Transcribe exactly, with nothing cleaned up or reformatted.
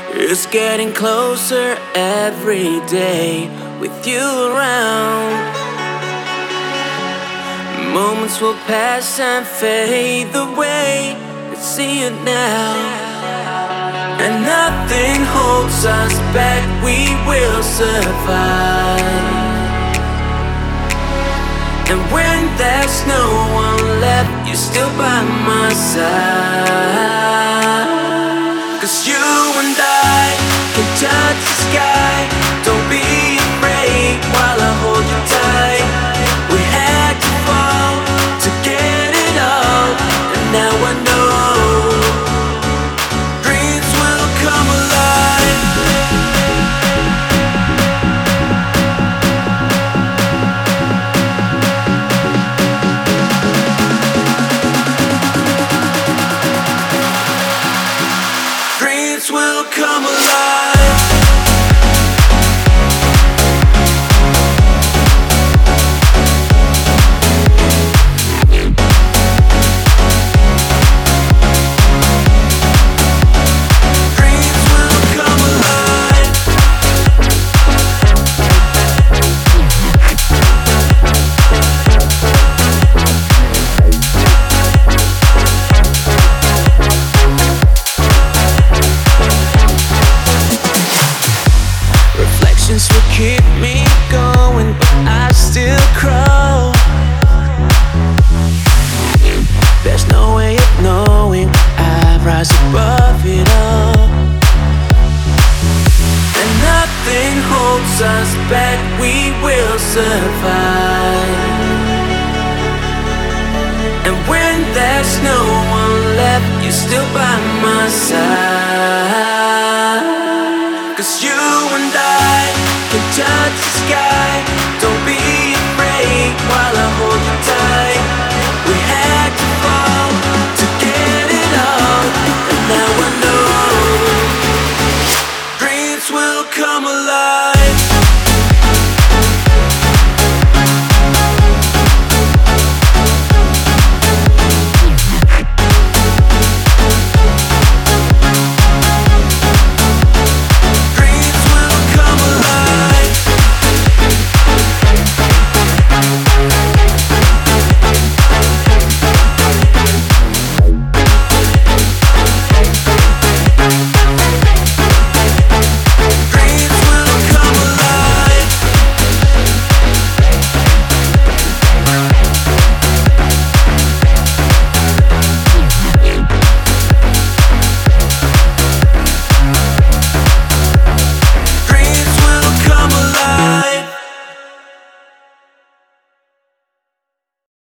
It's getting closer every day with you around. Moments will pass and fade away. Let's see it now. And nothing holds us back, we will survive. And when there's no one left, you're still by my side. Cause you and I can touch the sky. Don't be afraid while I hold you tight. We had to fall to get it all, and now I know dreams will come alive. Dreams will come alive. Will keep me going, but I still crawl. There's no way of knowing I rise above it all. And nothing holds us back, we will survive. And when there's no one left, you're still by